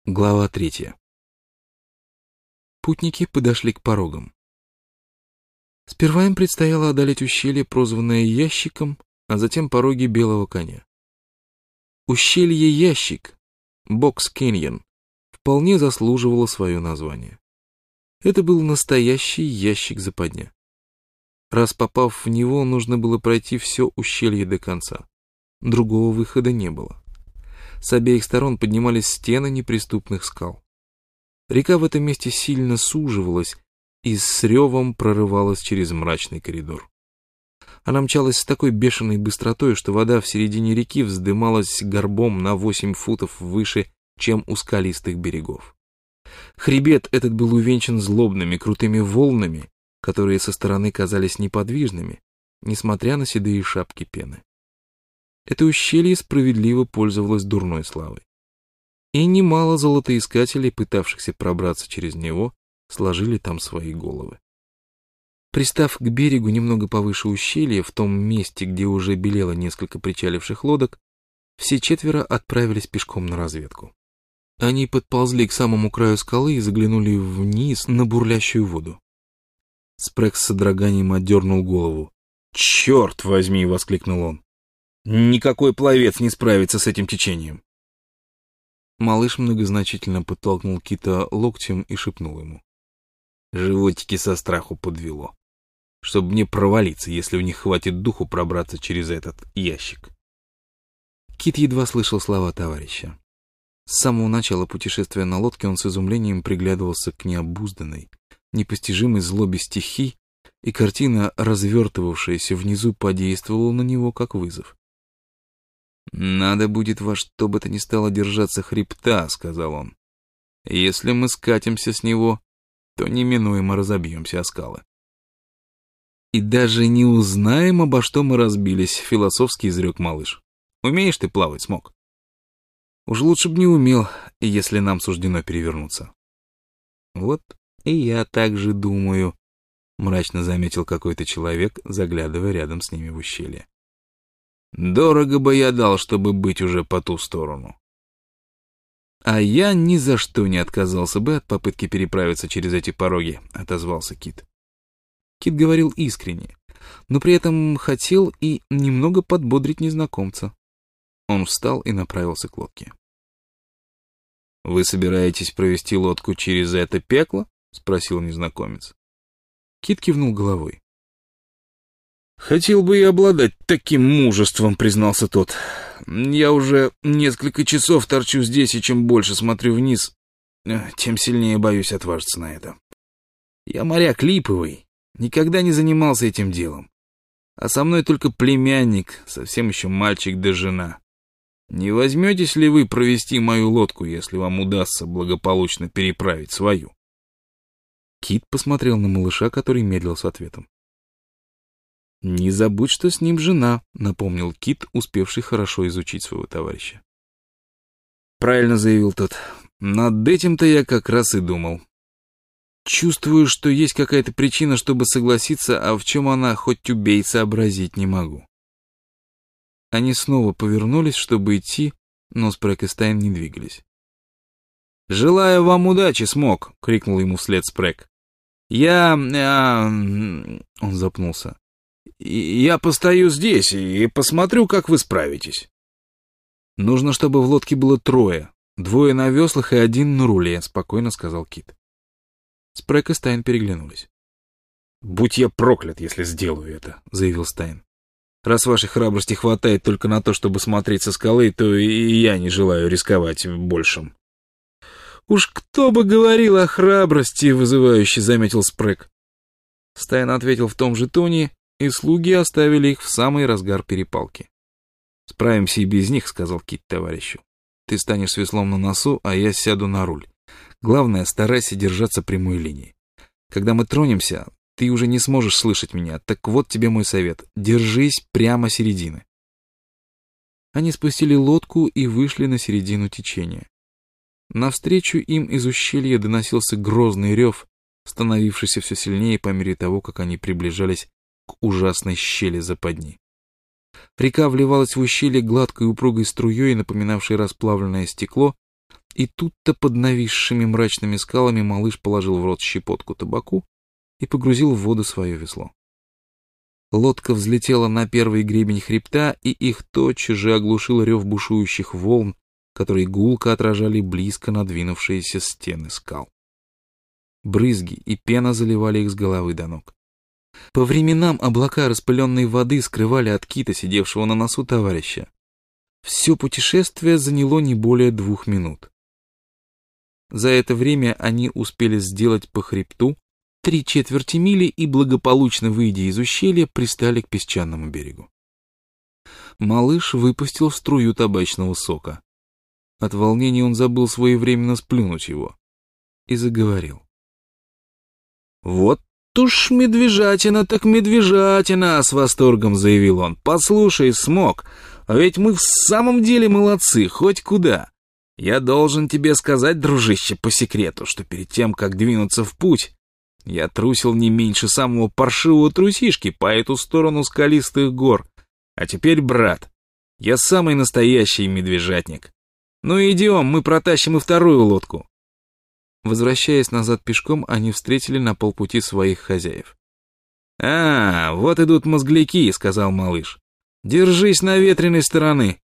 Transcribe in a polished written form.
Глава 3. Путники подошли к порогам. Сперва им предстояло одолеть ущелье, прозванное Ящиком, а затем пороги Белого коня. Ущелье Ящик, Бокс Кэньон, вполне заслуживало свое название. Это был настоящий ящик-западня. Раз попав в него, нужно было пройти все ущелье до конца. Другого выхода не было. С обеих сторон поднимались стены неприступных скал. Река в этом месте сильно суживалась и с ревом прорывалась через мрачный коридор. Она мчалась с такой бешеной быстротой, что вода в середине реки вздымалась горбом на 8 футов выше, чем у скалистых берегов. Хребет этот был увенчан злобными крутыми волнами, которые со стороны казались неподвижными, несмотря на седые шапки пены. Это ущелье справедливо пользовалось дурной славой. И немало золотоискателей, пытавшихся пробраться через него, сложили там свои головы. Пристав к берегу немного повыше ущелья, в том месте, где уже белело несколько причаливших лодок, все четверо отправились пешком на разведку. Они подползли к самому краю скалы и заглянули вниз на бурлящую воду. Спрэг с содроганием отдернул голову. «Черт возьми!» — воскликнул он. «Никакой пловец не справится с этим течением!» Малыш многозначительно подтолкнул Кита локтем и шепнул ему. «Животики со страху подвело. Чтобы не провалиться, если у них хватит духу пробраться через этот ящик». Кит едва слышал слова товарища. С самого начала путешествия на лодке он с изумлением приглядывался к необузданной, непостижимой злобе стихий, и картина, развертывавшаяся внизу, подействовала на него как вызов. «Надо будет во что бы то ни стало держаться хребта», — сказал он. «Если мы скатимся с него, то неминуемо разобьемся о скалы». «И даже не узнаем, обо что мы разбились», — философски изрек малыш. «Умеешь ты плавать, Смок?» «Уж лучше б не умел, если нам суждено перевернуться». «Вот и я так же думаю», — мрачно заметил какой-то человек, заглядывая рядом с ними в ущелье. «Дорого бы я дал, чтобы быть уже по ту сторону». «А я ни за что не отказался бы от попытки переправиться через эти пороги», — отозвался Кит. Кит говорил искренне, но при этом хотел и немного подбодрить незнакомца. Он встал и направился к лодке. «Вы собираетесь провести лодку через это пекло?» — спросил незнакомец. Кит кивнул головой. «Хотел бы я обладать таким мужеством», — признался тот. «Я уже несколько часов торчу здесь, и чем больше смотрю вниз, тем сильнее боюсь отважиться на это. Я моряк липовый, никогда не занимался этим делом. А со мной только племянник, совсем еще мальчик да жена. Не возьметесь ли вы провести мою лодку, если вам удастся благополучно переправить свою?» Кит посмотрел на малыша, который медлил с ответом. «Не забудь, что с ним жена», — напомнил Кит, успевший хорошо изучить своего товарища. «Правильно», — заявил тот. «Над этим-то я как раз и думал. Чувствую, что есть какая-то причина, чтобы согласиться, а в чем она, хоть убей, сообразить не могу». Они снова повернулись, чтобы идти, но Спрэг и Стайн не двигались. «Желаю вам удачи, Смок!» — крикнул ему вслед Спрэг. Он запнулся. «Я постою здесь и посмотрю, как вы справитесь». «Нужно, чтобы в лодке было 3, 2 на веслах и 1 на руле», — спокойно сказал Кит. Спрэг и Стайн переглянулись. «Будь я проклят, если сделаю это», — заявил Стайн. «Раз вашей храбрости хватает только на то, чтобы смотреть со скалы, то и я не желаю рисковать большим». «Уж кто бы говорил о храбрости», — вызывающе заметил Спрэг. Стайн ответил в том же тоне, и слуги оставили их в самый разгар перепалки. «Справимся и без них», — сказал Кит товарищу. «Ты станешь с веслом на носу, а я сяду на руль. Главное, старайся держаться прямой линии. Когда мы тронемся, ты уже не сможешь слышать меня, так вот тебе мой совет. Держись прямо середины». Они спустили лодку и вышли на середину течения. Навстречу им из ущелья доносился грозный рев, становившийся все сильнее по мере того, как они приближались к ужасной щели западни. Река вливалась в ущелье гладкой упругой струей, напоминавшей расплавленное стекло, И тут-то под нависшими мрачными скалами малыш положил в рот щепотку табаку и погрузил в воду свое весло. Лодка взлетела на первый гребень хребта, и их тотчас же оглушил рев бушующих волн, которые гулко отражали близко надвинувшиеся стены скал. Брызги и пена заливали их с головы до ног. По временам облака распыленной воды скрывали от кита, сидевшего на носу товарища. Все путешествие заняло не более 2 минут. За это время они успели сделать по хребту 3/4 мили и, благополучно выйдя из ущелья, пристали к песчаному берегу. Малыш выпустил струю табачного сока. От волнения он забыл своевременно сплюнуть его и заговорил. «Вот уж медвежатина так медвежатина!» — с восторгом заявил он. «Послушай, Смок, а ведь мы в самом деле молодцы, хоть куда. Я должен тебе сказать, дружище, по секрету, что перед тем, как двинуться в путь, я трусил не меньше самого паршивого трусишки по эту сторону скалистых гор. А теперь, брат, я самый настоящий медвежатник. Ну идем, мы протащим и вторую лодку». Возвращаясь назад пешком, они встретили на полпути своих хозяев. «А, вот идут мозгляки», — сказал малыш. «Держись наветренной стороны.